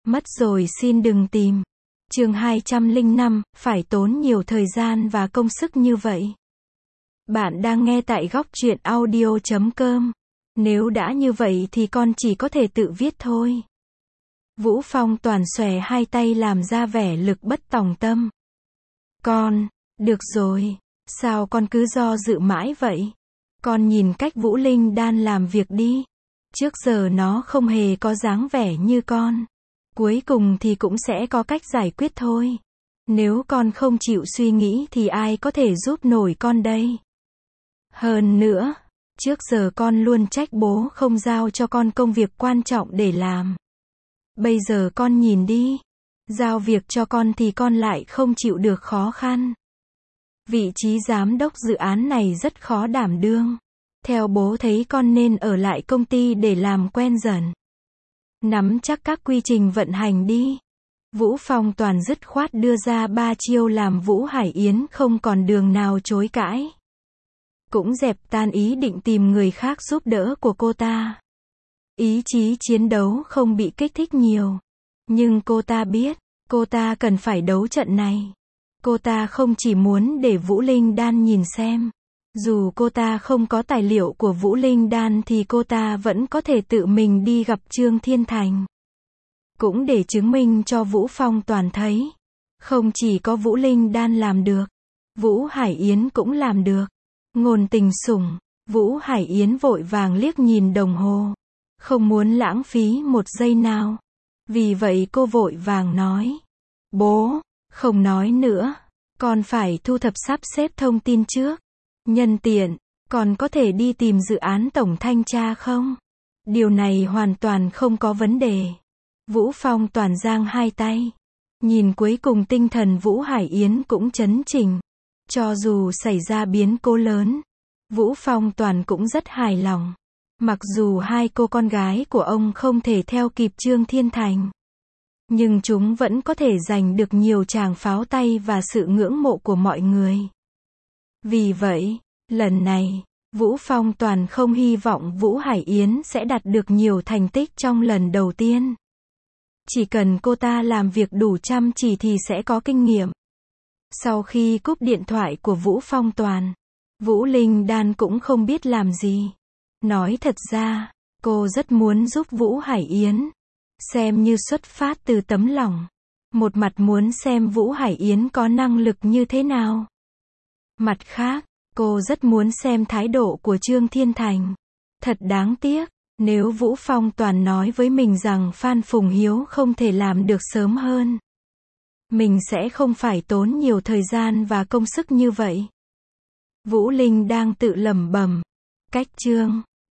Mất rồi xin đừng tìm. Chương 205, phải tốn nhiều thời gian và công sức như vậy. Bạn đang nghe tại góc truyện audio.com. Nếu đã như vậy thì con chỉ có thể tự viết thôi. Vũ Phong Toàn xòe hai tay làm ra vẻ lực bất tòng tâm. Con, được rồi, sao con cứ do dự mãi vậy? Con nhìn cách Vũ Linh Đan làm việc đi. Trước giờ nó không hề có dáng vẻ như con. Cuối cùng thì cũng sẽ có cách giải quyết thôi. Nếu con không chịu suy nghĩ thì ai có thể giúp nổi con đây? Hơn nữa, trước giờ con luôn trách bố không giao cho con công việc quan trọng để làm. Bây giờ con nhìn đi, giao việc cho con thì con lại không chịu được khó khăn. Vị trí giám đốc dự án này rất khó đảm đương. Theo bố thấy con nên ở lại công ty để làm quen dần. Nắm chắc các quy trình vận hành đi. Vũ Phong Toàn dứt khoát đưa ra 3 chiêu làm Vũ Hải Yến không còn đường nào chối cãi. Cũng dẹp tan ý định tìm người khác giúp đỡ của cô ta. Ý chí chiến đấu không bị kích thích nhiều. Nhưng cô ta biết, cô ta cần phải đấu trận này. Cô ta không chỉ muốn để Vũ Linh Đan nhìn xem. Dù cô ta không có tài liệu của Vũ Linh Đan thì cô ta vẫn có thể tự mình đi gặp Trương Thiên Thành. Cũng để chứng minh cho Vũ Phong Toàn thấy. Không chỉ có Vũ Linh Đan làm được. Vũ Hải Yến cũng làm được. Ngôn tình sủng. Vũ Hải Yến vội vàng liếc nhìn đồng hồ. Không muốn lãng phí một giây nào. Vì vậy cô vội vàng nói. Bố, không nói nữa. Con phải thu thập sắp xếp thông tin trước. Nhân tiện, còn có thể đi tìm dự án tổng thanh tra không? Điều này hoàn toàn không có vấn đề. Vũ Phong Toàn giang hai tay. Nhìn cuối cùng tinh thần Vũ Hải Yến cũng chấn chỉnh. Cho dù xảy ra biến cố lớn, Vũ Phong Toàn cũng rất hài lòng. Mặc dù hai cô con gái của ông không thể theo kịp Trương Thiên Thành, nhưng chúng vẫn có thể giành được nhiều tràng pháo tay và sự ngưỡng mộ của mọi người. Vì vậy, lần này, Vũ Phong Toàn không hy vọng Vũ Hải Yến sẽ đạt được nhiều thành tích trong lần đầu tiên. Chỉ cần cô ta làm việc đủ chăm chỉ thì sẽ có kinh nghiệm. Sau khi cúp điện thoại của Vũ Phong Toàn, Vũ Linh Đan cũng không biết làm gì. Nói thật ra, cô rất muốn giúp Vũ Hải Yến. Xem như xuất phát từ tấm lòng. Một mặt muốn xem Vũ Hải Yến có năng lực như thế nào. Mặt khác, cô rất muốn xem thái độ của Trương Thiên Thành. Thật đáng tiếc, nếu Vũ Phong Toàn nói với mình rằng Phan Phùng Hiếu không thể làm được sớm hơn, mình sẽ không phải tốn nhiều thời gian và công sức như vậy. Vũ Linh đang tự lẩm bẩm. Cách Trương